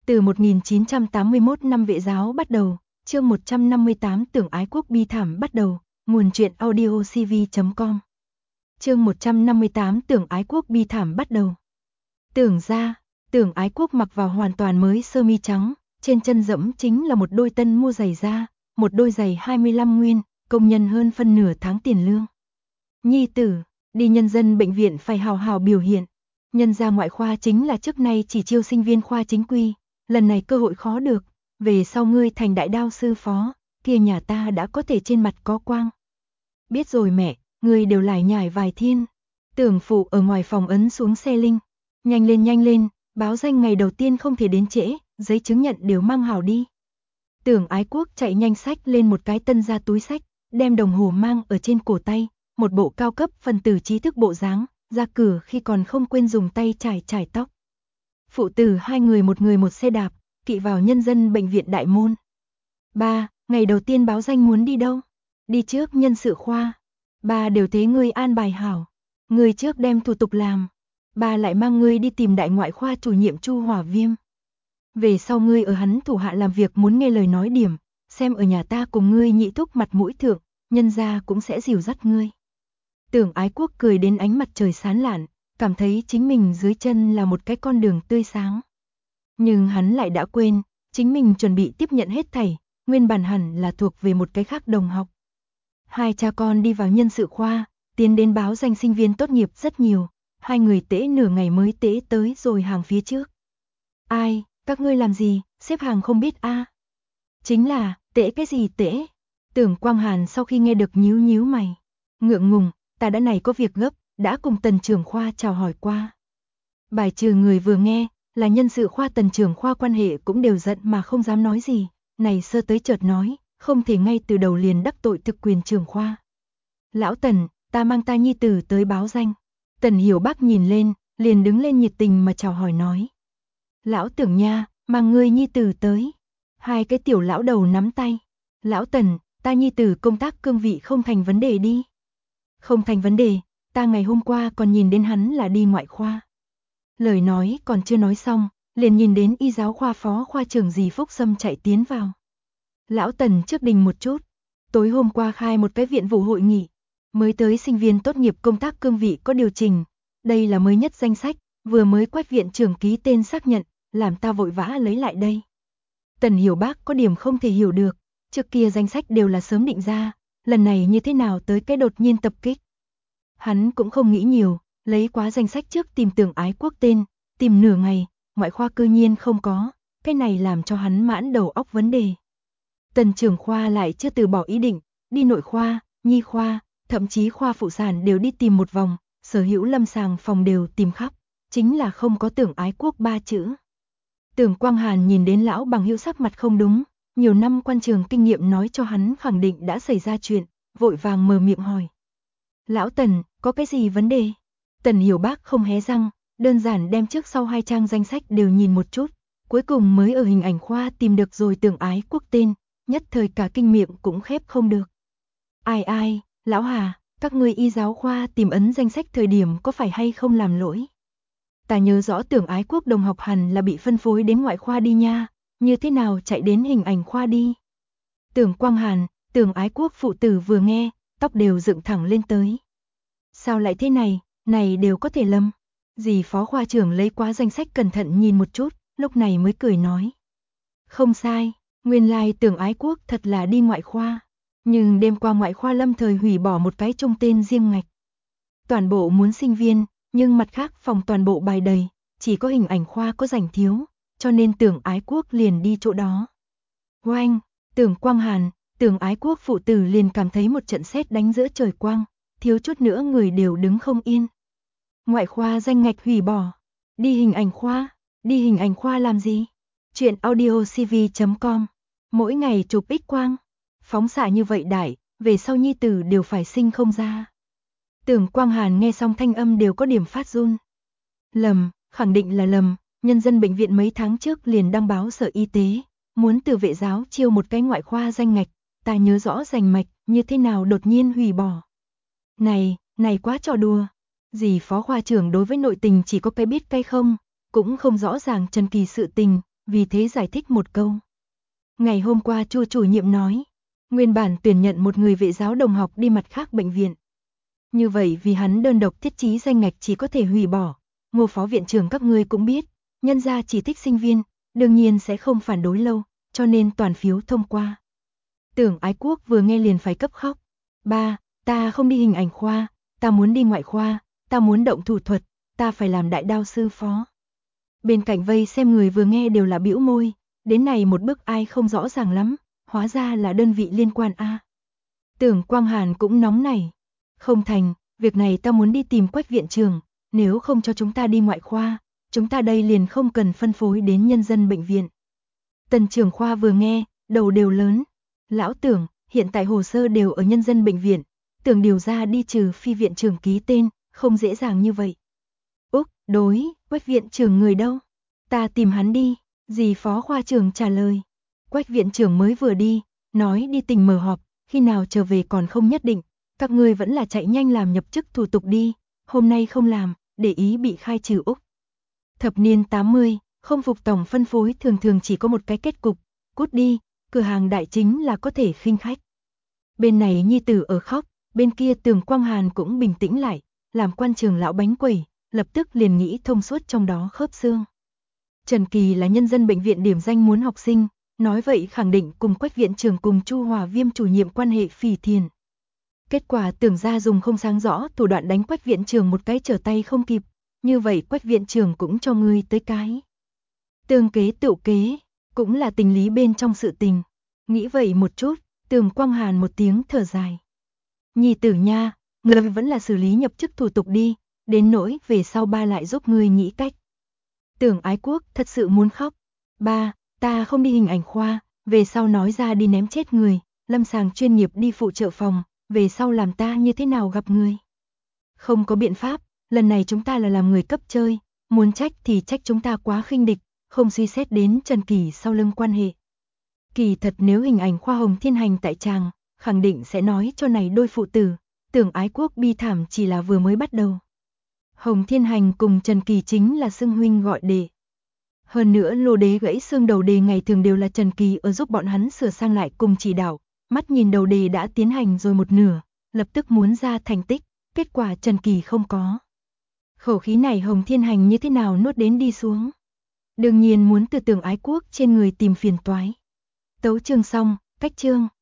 Từ 1981 năm Vệ giáo bắt đầu, chương 158 Tưởng ái quốc bi thảm bắt đầu, nguồn truyện audio cv.com. Chương 158 Tưởng ái quốc bi thảm bắt đầu. Tưởng ra, Tưởng ái quốc mặc vào hoàn toàn mới sơ mi trắng, trên chân dẫm chính là một đôi tân mua giày da, một đôi giày 25 nguyên, công nhân hơn phân nửa tháng tiền lương. Nhi tử, đi nhân dân bệnh viện phải hào hào biểu hiện. Nhân gia ngoại khoa chính là trước nay chỉ chiêu sinh viên khoa chính quy, lần này cơ hội khó được, về sau ngươi thành đại đao sư phó, kia nhà ta đã có thể trên mặt có quang. Biết rồi mẹ, ngươi đều lải nhải vài thiên. Tưởng phụ ở ngoài phòng ấn xuống xe linh. Nhanh lên, báo danh ngày đầu tiên không thể đến trễ, giấy chứng nhận đều mang hảo đi. Tưởng ái quốc chạy nhanh xách lên một cái tân ra túi xách, đem đồng hồ mang ở trên cổ tay, một bộ cao cấp phần tử trí thức bộ dáng, ra cửa khi còn không quên dùng tay chải tóc. Phụ tử hai người một xe đạp, kỵ vào nhân dân bệnh viện đại môn. Ba, ngày đầu tiên báo danh muốn đi đâu? Đi trước nhân sự khoa. Ba đều thế ngươi an bài hảo. Ngươi trước đem thủ tục làm. Ba lại mang ngươi đi tìm đại ngoại khoa chủ nhiệm Chu Hỏa Viêm. Về sau ngươi ở hắn thủ hạ làm việc muốn nghe lời nói điểm, xem ở nhà ta cùng ngươi nhị thúc mặt mũi thượng, nhân gia cũng sẽ dìu dắt ngươi. Tưởng ái quốc cười đến ánh mặt trời sáng lạn, cảm thấy chính mình dưới chân là một cái con đường tươi sáng. Nhưng hắn lại đã quên, chính mình chuẩn bị tiếp nhận hết thảy, nguyên bản hẳn là thuộc về một cái khác đồng học. Hai cha con đi vào nhân sự khoa, tiến đến báo danh sinh viên tốt nghiệp rất nhiều, hai người tễ nửa ngày mới tễ tới rồi hàng phía trước. Ai, các ngươi làm gì, xếp hàng không biết a? Chính là, tễ cái gì tễ? Tưởng Quang Hàn sau khi nghe được nhíu mày, ngượng ngùng, ta đã này có việc gấp, đã cùng tần trưởng khoa chào hỏi qua. Bài trừ người vừa nghe, là nhân sự khoa tần trưởng khoa quan hệ cũng đều giận mà không dám nói gì, này sơ tới chợt nói, không thể ngay từ đầu liền đắc tội thực quyền trưởng khoa. Lão Tần, ta mang ta nhi tử tới báo danh. Tần Hiểu Bác nhìn lên, liền đứng lên nhiệt tình mà chào hỏi nói. Lão Tưởng nha, mang ngươi nhi tử tới. Hai cái tiểu lão đầu nắm tay. Lão Tần, ta nhi tử công tác cương vị không thành vấn đề đi. Không thành vấn đề, ta ngày hôm qua còn nhìn đến hắn là đi ngoại khoa. Lời nói còn chưa nói xong, liền nhìn đến y giáo khoa phó khoa trưởng dì Phúc Sâm chạy tiến vào. Lão Tần trước đình một chút, tối hôm qua khai một cái viện vụ hội nghị, mới tới sinh viên tốt nghiệp công tác cương vị có điều chỉnh, đây là mới nhất danh sách, vừa mới quách viện trưởng ký tên xác nhận, làm ta vội vã lấy lại đây. Tần Hiểu Bác có điểm không thể hiểu được, trước kia danh sách đều là sớm định ra, lần này như thế nào tới cái đột nhiên tập kích. Hắn cũng không nghĩ nhiều, lấy quá danh sách trước tìm Tưởng ái quốc tên, tìm nửa ngày, ngoại khoa cư nhiên không có, cái này làm cho hắn mãn đầu óc vấn đề. Tần trưởng khoa lại chưa từ bỏ ý định, đi nội khoa, nhi khoa, thậm chí khoa phụ sản đều đi tìm một vòng, sở hữu lâm sàng phòng đều tìm khắp, chính là không có Tưởng ái quốc ba chữ. Tưởng Quang Hàn nhìn đến lão bằng hữu sắc mặt không đúng, nhiều năm quan trường kinh nghiệm nói cho hắn khẳng định đã xảy ra chuyện, vội vàng mở miệng hỏi. Lão Tần, có cái gì vấn đề? Tần Hiểu Bác không hé răng, đơn giản đem trước sau hai trang danh sách đều nhìn một chút, cuối cùng mới ở hình ảnh khoa tìm được rồi Tưởng ái quốc tên, nhất thời cả kinh miệng cũng khép không được. Ai, lão Hà, các ngươi y giáo khoa tìm ấn danh sách thời điểm có phải hay không làm lỗi? Ta nhớ rõ Tưởng ái quốc đồng học hẳn là bị phân phối đến ngoại khoa đi nha, như thế nào chạy đến hình ảnh khoa đi? Tưởng Quang Hàn, Tưởng ái quốc phụ tử vừa nghe, tóc đều dựng thẳng lên tới. Sao lại thế này đều có thể lầm. Dì phó khoa trưởng lấy quá danh sách cẩn thận nhìn một chút, lúc này mới cười nói. Không sai, nguyên lai Tưởng ái quốc thật là đi ngoại khoa. Nhưng đêm qua ngoại khoa lâm thời hủy bỏ một cái chung tên riêng ngạch. Toàn bộ muốn sinh viên, nhưng mặt khác phòng toàn bộ bài đầy, chỉ có hình ảnh khoa có rảnh thiếu, cho nên Tưởng ái quốc liền đi chỗ đó. Oanh, Tưởng Quang Hàn, Tưởng ái quốc phụ tử liền cảm thấy một trận sét đánh giữa trời quang, thiếu chút nữa người đều đứng không yên. Ngoại khoa danh ngạch hủy bỏ, đi hình ảnh khoa làm gì? Chuyện audio cv.com, mỗi ngày chụp X quang, phóng xạ như vậy đại, về sau nhi tử đều phải sinh không ra. Tưởng Quang Hàn nghe xong thanh âm đều có điểm phát run. Lầm, khẳng định là lầm, nhân dân bệnh viện mấy tháng trước liền đăng báo Sở Y tế, muốn từ Vệ giáo chiêu một cái ngoại khoa danh ngạch, ta nhớ rõ rành mạch, như thế nào đột nhiên hủy bỏ. Này quá trò đùa. Dì phó khoa trưởng đối với nội tình chỉ có cái biết cái không, cũng không rõ ràng trần kỳ sự tình, vì thế giải thích một câu. Ngày hôm qua Chu chủ nhiệm nói, nguyên bản tuyển nhận một người vệ giáo đồng học đi mặt khác bệnh viện. Như vậy vì hắn đơn độc thiết trí danh ngạch chỉ có thể hủy bỏ. Ngô phó viện trưởng các ngươi cũng biết, nhân gia chỉ thích sinh viên, đương nhiên sẽ không phản đối lâu, cho nên toàn phiếu thông qua. Tưởng Ái Quốc vừa nghe liền phải cấp khóc. Ba, ta không đi hình ảnh khoa, ta muốn đi ngoại khoa, ta muốn động thủ thuật, ta phải làm đại đao sư phó. Bên cạnh vây xem người vừa nghe đều là bĩu môi, đến này một bước ai không rõ ràng lắm, hóa ra là đơn vị liên quan a. Tưởng Quang Hàn cũng nóng nảy. Không thành, việc này ta muốn đi tìm Quách viện trưởng, nếu không cho chúng ta đi ngoại khoa, chúng ta đây liền không cần phân phối đến nhân dân bệnh viện. Tần trưởng khoa vừa nghe, đầu đều lớn. Lão Tưởng, hiện tại hồ sơ đều ở nhân dân bệnh viện, Tưởng điều ra đi trừ phi viện trưởng ký tên, không dễ dàng như vậy. Úc, đối, Quách viện trưởng người đâu? Ta tìm hắn đi, dì phó khoa trưởng trả lời. Quách viện trưởng mới vừa đi, nói đi tỉnh mở họp, khi nào trở về còn không nhất định, các ngươi vẫn là chạy nhanh làm nhập chức thủ tục đi, hôm nay không làm, để ý bị khai trừ Úc. Thập niên 80, không phục tổng phân phối thường thường chỉ có một cái kết cục, cút đi, cửa hàng đại chính là có thể khinh khách. Bên này nhi tử ở khóc, bên kia Tưởng Quang Hàn cũng bình tĩnh lại, làm quan trường lão bánh quẩy, lập tức liền nghĩ thông suốt trong đó khớp xương. Trần Kỳ là nhân dân bệnh viện điểm danh muốn học sinh, nói vậy khẳng định cùng Quách viện trưởng cùng Chu Hòa Viêm chủ nhiệm quan hệ phỉ thiền. Kết quả Tưởng ra dùng không sáng rõ thủ đoạn đánh Quách viện trưởng một cái trở tay không kịp, như vậy Quách viện trưởng cũng cho ngươi tới cái. Tương kế tựu kế, cũng là tình lý bên trong sự tình. Nghĩ vậy một chút, Tưởng Quang Hàn một tiếng thở dài. Nhi tử nha, ngươi vẫn là xử lý nhập chức thủ tục đi, đến nỗi về sau ba lại giúp ngươi nghĩ cách. Tưởng Ái Quốc thật sự muốn khóc. Ba, ta không đi hình ảnh khoa, về sau nói ra đi ném chết người, lâm sàng chuyên nghiệp đi phụ trợ phòng, về sau làm ta như thế nào gặp người. Không có biện pháp, lần này chúng ta là làm người cấp chơi, muốn trách thì trách chúng ta quá khinh địch, không suy xét đến Trần Kỳ sau lưng quan hệ. Kỳ thật nếu hình ảnh khoa Hồng Thiên Hành tại tràng, khẳng định sẽ nói cho này đôi phụ tử, Tưởng Ái Quốc bi thảm chỉ là vừa mới bắt đầu. Hồng Thiên Hành cùng Trần Kỳ chính là xưng huynh gọi đệ. Hơn nữa lô đế gãy xương đầu đề ngày thường đều là Trần Kỳ ở giúp bọn hắn sửa sang lại cùng chỉ đạo, mắt nhìn đầu đề đã tiến hành rồi một nửa, lập tức muốn ra thành tích, kết quả Trần Kỳ không có. Khẩu khí này Hồng Thiên Hành như thế nào nuốt đến đi xuống. Đương nhiên muốn từ Tưởng Ái Quốc trên người tìm phiền toái. Tấu chương xong, cách chương.